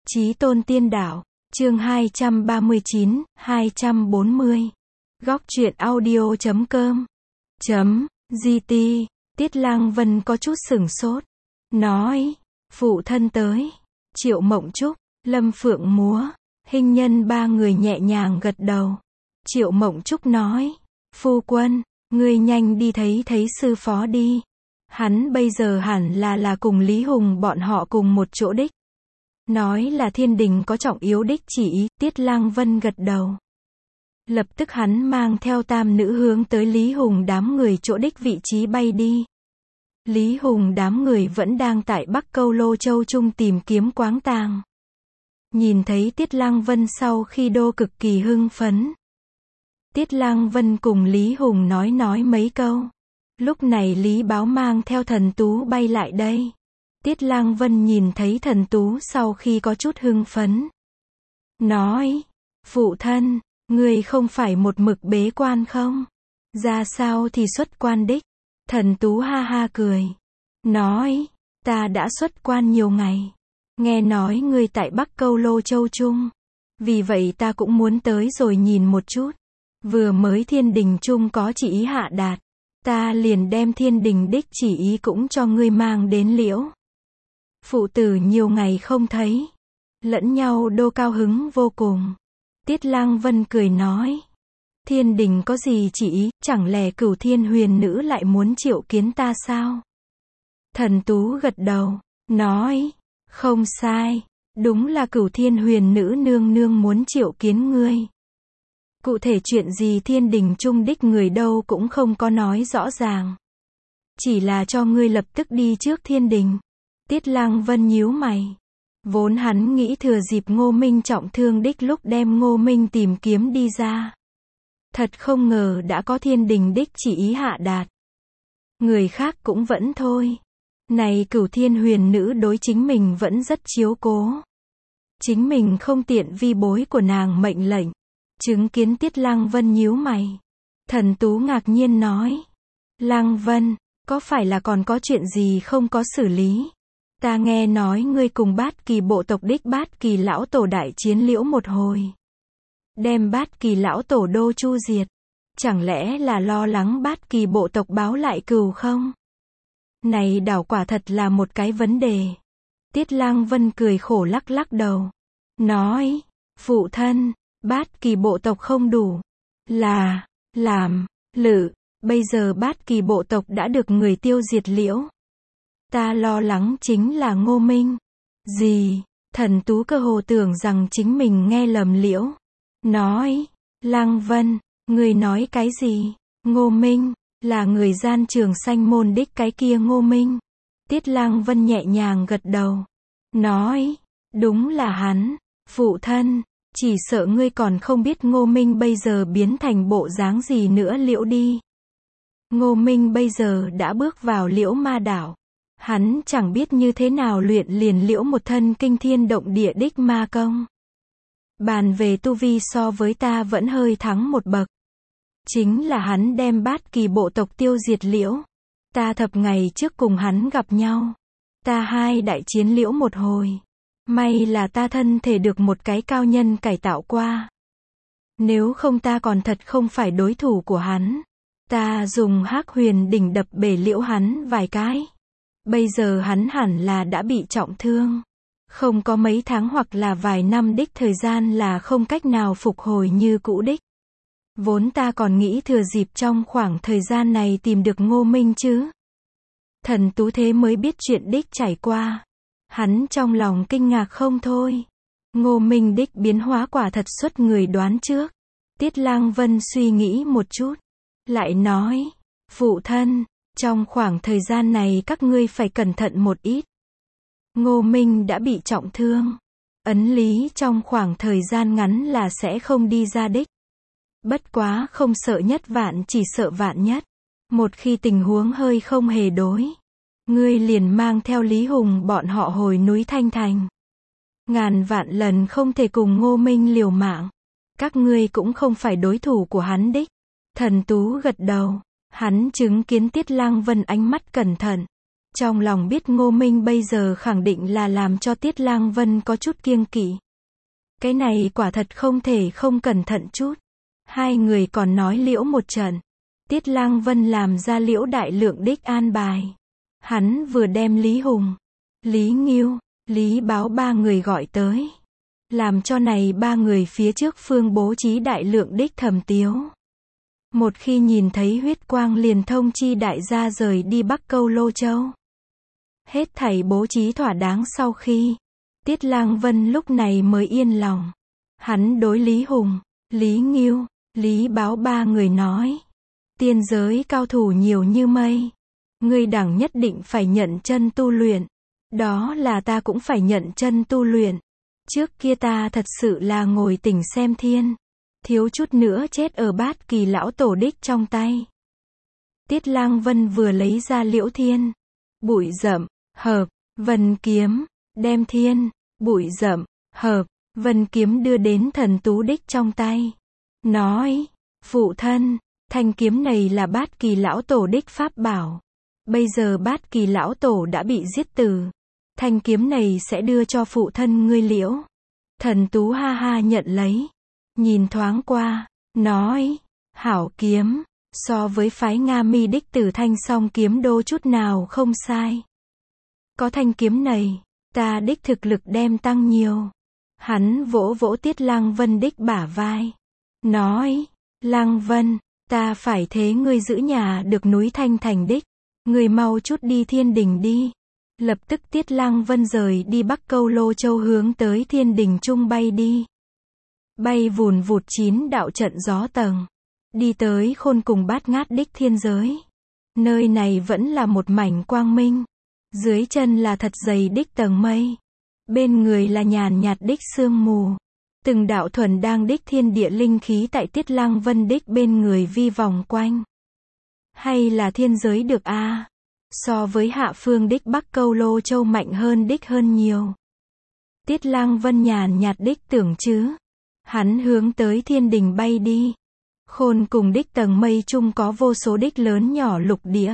Chí tôn tiên đạo, chương 239, 240. Góc truyện audio.com. GT, Tiết Lang Vân có chút sửng sốt. Nói, phụ thân tới. Triệu Mộng Trúc, Lâm Phượng Múa, Hình Nhân ba người nhẹ nhàng gật đầu. Triệu Mộng Trúc nói, phu quân, ngươi nhanh đi thấy sư phó đi. Hắn bây giờ hẳn là cùng Lý Hùng bọn họ cùng một chỗ đích. Nói là thiên đình có trọng yếu đích chỉ ý, Tiết Lang Vân gật đầu. Lập tức hắn mang theo tam nữ hướng tới Lý Hùng đám người chỗ đích vị trí bay đi. Lý Hùng đám người vẫn đang tại Bắc Câu Lô Châu Trung tìm kiếm quáng tàng. Nhìn thấy Tiết Lang Vân sau khi đô cực kỳ hưng phấn. Tiết Lang Vân cùng Lý Hùng nói mấy câu. Lúc này Lý Báo mang theo Thần Tú bay lại đây. Tiết Lang Vân nhìn thấy Thần Tú sau khi có chút hưng phấn. Nói, phụ thân, người không phải một mực bế quan không? Ra sao thì xuất quan đích? Thần Tú ha ha cười. Nói, ta đã xuất quan nhiều ngày. Nghe nói người tại Bắc Câu Lô Châu Trung. Vì vậy ta cũng muốn tới rồi nhìn một chút. Vừa mới thiên đình trung có chỉ ý hạ đạt. Ta liền đem thiên đình đích chỉ ý cũng cho ngươi mang đến liễu. Phụ tử nhiều ngày không thấy. Lẫn nhau đô cao hứng vô cùng. Tiết Lang Vân cười nói. Thiên đình có gì chỉ ý, chẳng lẽ Cửu Thiên Huyền Nữ lại muốn triệu kiến ta sao? Thần Tú gật đầu, nói. Không sai, đúng là Cửu Thiên Huyền Nữ nương nương muốn triệu kiến ngươi. Cụ thể chuyện gì thiên đình trung đích người đâu cũng không có nói rõ ràng. Chỉ là cho ngươi lập tức đi trước thiên đình. Tiết Lang Vân nhíu mày. Vốn hắn nghĩ thừa dịp Ngô Minh trọng thương đích lúc đem Ngô Minh tìm kiếm đi ra. Thật không ngờ đã có thiên đình đích chỉ ý hạ đạt. Người khác cũng vẫn thôi. Này Cửu Thiên Huyền Nữ đối chính mình vẫn rất chiếu cố. Chính mình không tiện vi bối của nàng mệnh lệnh. Chứng kiến Tiết Lang Vân nhíu mày. Thần Tú ngạc nhiên nói. Lang Vân, có phải là còn có chuyện gì không có xử lý? Ta nghe nói ngươi cùng Bát Kỳ bộ tộc đích Bát Kỳ lão tổ đại chiến liễu một hồi. Đem Bát Kỳ lão tổ đô chu diệt. Chẳng lẽ là lo lắng Bát Kỳ bộ tộc báo lại cừu không? Này đảo quả thật là một cái vấn đề. Tiết Lang Vân cười khổ lắc lắc đầu. Nói, phụ thân, Bát Kỳ bộ tộc không đủ. Bây giờ Bát Kỳ bộ tộc đã được người tiêu diệt liễu. Ta lo lắng chính là Ngô Minh. Gì? Thần Tú cơ hồ tưởng rằng chính mình nghe lầm liễu. Nói, Lang Vân, người nói cái gì? Ngô Minh, là người gian Trường Sanh môn đích cái kia Ngô Minh. Tiết Lang Vân nhẹ nhàng gật đầu. Nói, đúng là hắn, phụ thân, chỉ sợ ngươi còn không biết Ngô Minh bây giờ biến thành bộ dáng gì nữa liễu đi. Ngô Minh bây giờ đã bước vào liễu ma đảo. Hắn chẳng biết như thế nào luyện liền liễu một thân kinh thiên động địa đích ma công. Bàn về tu vi so với ta vẫn hơi thắng một bậc. Chính là hắn đem Bát Kỳ bộ tộc tiêu diệt liễu. Ta thập ngày trước cùng hắn gặp nhau. Ta hai đại chiến liễu một hồi. May là ta thân thể được một cái cao nhân cải tạo qua. Nếu không ta còn thật không phải đối thủ của hắn. Ta dùng Hắc Huyền đỉnh đập bể liễu hắn vài cái. Bây giờ hắn hẳn là đã bị trọng thương. Không có mấy tháng hoặc là vài năm đích thời gian là không cách nào phục hồi như cũ đích. Vốn ta còn nghĩ thừa dịp trong khoảng thời gian này tìm được Ngô Minh chứ. Thần Tú thế mới biết chuyện đích trải qua. Hắn trong lòng kinh ngạc không thôi. Ngô Minh đích biến hóa quả thật xuất người đoán trước. Tiết Lang Vân suy nghĩ một chút. Lại nói, phụ thân, trong khoảng thời gian này các ngươi phải cẩn thận một ít. Ngô Minh đã bị trọng thương. Ấn lý trong khoảng thời gian ngắn là sẽ không đi ra đích. Bất quá không sợ nhất vạn chỉ sợ vạn nhất. Một khi tình huống hơi không hề đối. Ngươi liền mang theo Lý Hùng bọn họ hồi núi Thanh Thành. Ngàn vạn lần không thể cùng Ngô Minh liều mạng. Các ngươi cũng không phải đối thủ của hắn đích. Thần Tú gật đầu. Hắn chứng kiến Tiết Lang Vân ánh mắt cẩn thận. Trong lòng biết Ngô Minh bây giờ khẳng định là làm cho Tiết Lang Vân có chút kiêng kỵ. Cái này quả thật không thể không cẩn thận chút. Hai người còn nói liễu một trận. Tiết Lang Vân làm ra liễu đại lượng đích an bài. Hắn vừa đem Lý Hùng, Lý Nghiêu, Lý Báo ba người gọi tới. Làm cho này ba người phía trước phương bố trí đại lượng đích thẩm tiếu. Một khi nhìn thấy huyết quang liền thông chi đại gia rời đi Bắc Câu Lô Châu. Hết thảy bố trí thỏa đáng sau khi, Tiết Lang Vân lúc này mới yên lòng. Hắn đối Lý Hùng, Lý Nghiêu, Lý Báo ba người nói. Tiên giới cao thủ nhiều như mây. Ngươi đẳng nhất định phải nhận chân tu luyện. Đó là ta cũng phải nhận chân tu luyện. Trước kia ta thật sự là ngồi tỉnh xem thiên. Thiếu chút nữa chết ở Bát Kỳ lão tổ đích trong tay. Tiết Lang Vân vừa lấy ra liễu thiên, bụi rậm, hợp, vân kiếm, đem thiên, bụi rậm, hợp, vân kiếm đưa đến Thần Tú đích trong tay. Nói, phụ thân, thanh kiếm này là Bát Kỳ lão tổ đích pháp bảo. Bây giờ Bát Kỳ lão tổ đã bị giết tử. Thanh kiếm này sẽ đưa cho phụ thân ngươi liễu. Thần Tú ha ha nhận lấy. Nhìn thoáng qua, nói, hảo kiếm, so với phái Nga Mi đích Tử Thanh Song kiếm đô chút nào không sai. Có thanh kiếm này, ta đích thực lực đem tăng nhiều. Hắn vỗ vỗ Tiết Lang Vân đích bả vai. Nói, Lang Vân, ta phải thế ngươi giữ nhà được núi Thanh Thành đích. Ngươi mau chút đi Thiên Đình đi. Lập tức Tiết Lang Vân rời đi Bắc Câu Lô Châu hướng tới Thiên Đình Trung bay đi. Bay vùn vụt 9 đạo trận gió tầng. Đi tới khôn cùng bát ngát đích thiên giới. Nơi này vẫn là một mảnh quang minh. Dưới chân là thật dày đích tầng mây. Bên người là nhàn nhạt đích sương mù. Từng đạo thuần đang đích thiên địa linh khí tại Tiết Lang Vân đích bên người vi vòng quanh. Hay là thiên giới được a? So với hạ phương đích Bắc Câu Lô Châu mạnh hơn đích hơn nhiều. Tiết Lang Vân nhàn nhạt đích tưởng chứ. Hắn hướng tới Thiên Đình bay đi. Khôn cùng đích tầng mây chung có vô số đích lớn nhỏ lục địa.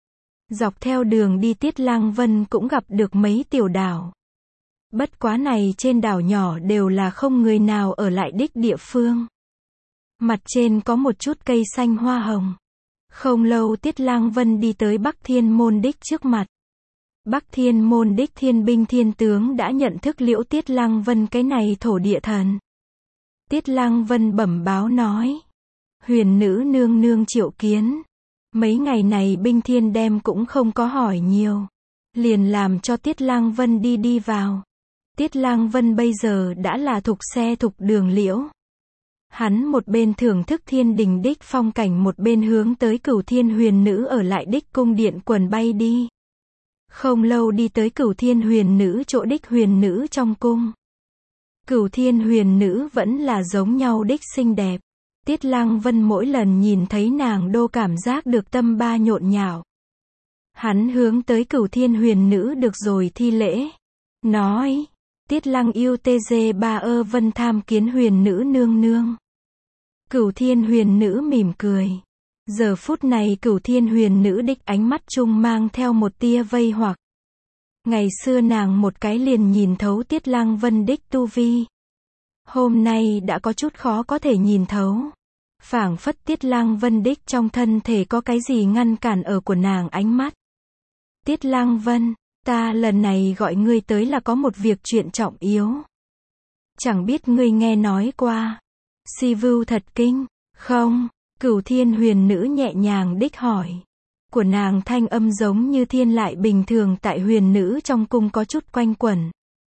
Dọc theo đường đi Tiết Lang Vân cũng gặp được mấy tiểu đảo. Bất quá này trên đảo nhỏ đều là không người nào ở lại đích địa phương. Mặt trên có một chút cây xanh hoa hồng. Không lâu Tiết Lang Vân đi tới Bắc Thiên Môn đích trước mặt. Bắc Thiên Môn đích thiên binh thiên tướng đã nhận thức liễu Tiết Lang Vân cái này thổ địa thần. Tiết Lang Vân bẩm báo nói. Huyền nữ nương nương triệu kiến. Mấy ngày này binh thiên đem cũng không có hỏi nhiều. Liền làm cho Tiết Lang Vân đi vào. Tiết Lang Vân bây giờ đã là thục xe thục đường liễu. Hắn một bên thưởng thức Thiên Đình đích phong cảnh một bên hướng tới Cửu Thiên huyền nữ ở lại đích cung điện quần bay đi. Không lâu đi tới Cửu Thiên huyền nữ chỗ đích huyền nữ trong cung. Cửu Thiên huyền nữ vẫn là giống nhau đích xinh đẹp. Tiết Lang Vân mỗi lần nhìn thấy nàng đô cảm giác được tâm ba nhộn nhạo. Hắn hướng tới Cửu Thiên huyền nữ được rồi thi lễ. Nói, Tiết Lang yêu TG3 Vân tham kiến huyền nữ nương nương. Cửu Thiên huyền nữ mỉm cười. Giờ phút này Cửu Thiên huyền nữ đích ánh mắt chung mang theo một tia vây hoặc. Ngày xưa nàng một cái liền nhìn thấu Tiết Lang Vân đích tu vi. Hôm nay đã có chút khó có thể nhìn thấu. Phảng phất Tiết Lang Vân đích trong thân thể có cái gì ngăn cản ở của nàng ánh mắt. Tiết Lang Vân, ta lần này gọi ngươi tới là có một việc chuyện trọng yếu. Chẳng biết ngươi nghe nói qua Si Vưu Thật Kinh, không? Cửu Thiên huyền nữ nhẹ nhàng đích hỏi. Của nàng thanh âm giống như thiên lại bình thường tại huyền nữ trong cung có chút quanh quẩn.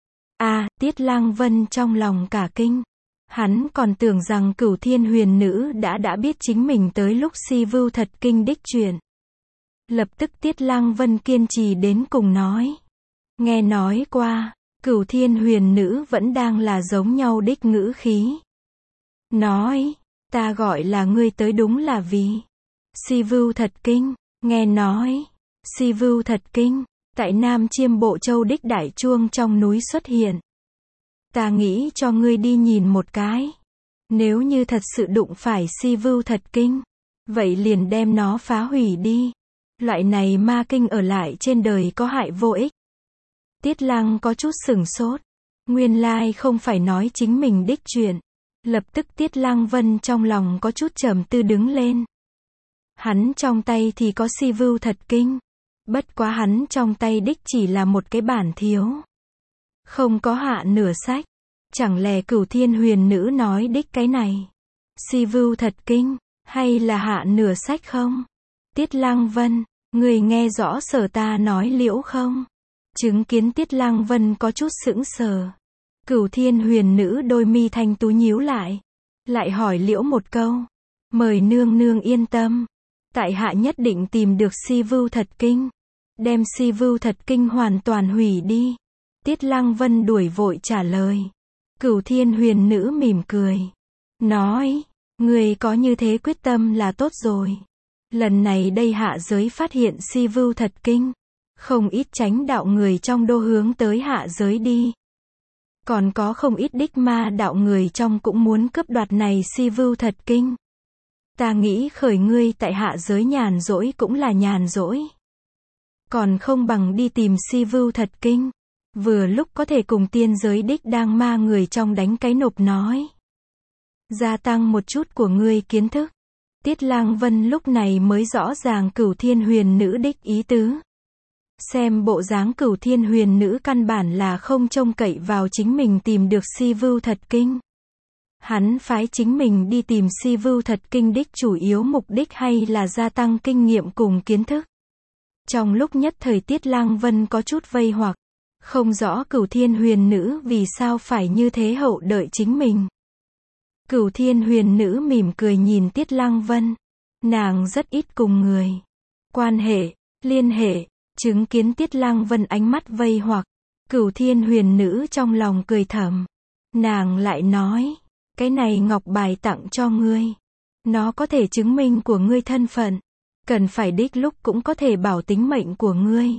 Tiết Lang Vân trong lòng cả kinh. Hắn còn tưởng rằng Cửu Thiên huyền nữ đã biết chính mình tới lúc Si Vưu Thật Kinh đích chuyện. Lập tức Tiết Lang Vân kiên trì đến cùng nói. Nghe nói qua, Cửu Thiên huyền nữ vẫn đang là giống nhau đích ngữ khí. Nói, ta gọi là ngươi tới đúng là vì Si Vưu Thật Kinh. Nghe nói, Si Vưu Thật Kinh, tại Nam Chiêm Bộ Châu đích đại chuông trong núi xuất hiện. Ta nghĩ cho ngươi đi nhìn một cái. Nếu như thật sự đụng phải Si Vưu Thật Kinh, vậy liền đem nó phá hủy đi. Loại này ma kinh ở lại trên đời có hại vô ích. Tiết Lăng có chút sửng sốt. Nguyên lai không phải nói chính mình đích chuyện. Lập tức Tiết Lăng Vân trong lòng có chút trầm tư đứng lên. Hắn trong tay thì có Si Vưu Thật Kinh. Bất quá hắn trong tay đích chỉ là một cái bản thiếu. Không có hạ nửa sách. Chẳng lẽ Cửu Thiên Huyền Nữ nói đích cái này? Si Vưu Thật Kinh, hay là hạ nửa sách không? Tiết Lăng Vân, người nghe rõ sở ta nói liễu không? Chứng kiến Tiết Lăng Vân có chút sững sờ. Cửu Thiên Huyền Nữ đôi mi thanh tú nhíu lại. Lại hỏi liễu một câu. Mời nương nương yên tâm. Tại hạ nhất định tìm được Si Vưu Thật Kinh. Đem Si Vưu Thật Kinh hoàn toàn hủy đi. Tiết Lăng Vân đuổi vội trả lời. Cửu Thiên Huyền Nữ mỉm cười. Nói, người có như thế quyết tâm là tốt rồi. Lần này đây hạ giới phát hiện Si Vưu Thật Kinh. Không ít chánh đạo người trong đô hướng tới hạ giới đi. Còn có không ít đích ma đạo người trong cũng muốn cướp đoạt này Si Vưu Thật Kinh. Ta nghĩ khởi ngươi tại hạ giới nhàn rỗi cũng là nhàn rỗi. Còn không bằng đi tìm Si Vưu Thật Kinh. Vừa lúc có thể cùng tiên giới đích đang ma người trong đánh cái nộp nói. Gia tăng một chút của ngươi kiến thức. Tiết Lăng Vân lúc này mới rõ ràng Cửu Thiên Huyền Nữ đích ý tứ. Xem bộ dáng Cửu Thiên Huyền Nữ căn bản là không trông cậy vào chính mình tìm được Si Vưu Thật Kinh. Hắn phái chính mình đi tìm Si Vưu Thật Kinh đích chủ yếu mục đích hay là gia tăng kinh nghiệm cùng kiến thức. Trong lúc nhất thời Tiết Lăng Vân có chút vây hoặc, không rõ Cửu Thiên Huyền Nữ vì sao phải như thế hậu đợi chính mình. Cửu Thiên Huyền Nữ mỉm cười nhìn Tiết Lăng Vân. Nàng rất ít cùng người quan hệ, liên hệ, chứng kiến Tiết Lăng Vân ánh mắt vây hoặc. Cửu Thiên Huyền Nữ trong lòng cười thầm. Nàng lại nói, cái này ngọc bài tặng cho ngươi. Nó có thể chứng minh của ngươi thân phận. Cần phải đích lúc cũng có thể bảo tính mệnh của ngươi.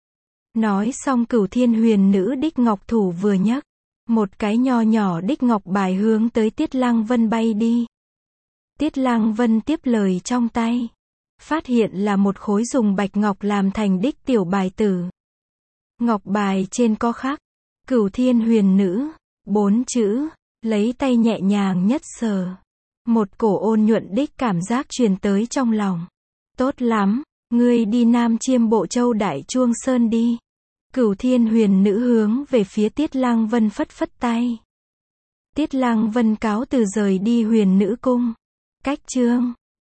Nói xong Cửu Thiên Huyền Nữ đích ngọc thủ vừa nhấc. Một cái nho nhỏ đích ngọc bài hướng tới Tiết Lăng Vân bay đi. Tiết Lăng Vân tiếp lời trong tay. Phát hiện là một khối dùng bạch ngọc làm thành đích tiểu bài tử. Ngọc bài trên có khắc. Cửu Thiên Huyền Nữ. 4 chữ. Lấy tay nhẹ nhàng nhất sờ. Một cổ ôn nhuận đích cảm giác truyền tới trong lòng. Tốt lắm. Ngươi đi Nam Chiêm Bộ Châu Đại Chuông Sơn đi. Cửu Thiên Huyền Nữ hướng về phía Tiết Lăng Vân phất phất tay. Tiết Lăng Vân cáo từ rời đi Huyền Nữ Cung. Cách chương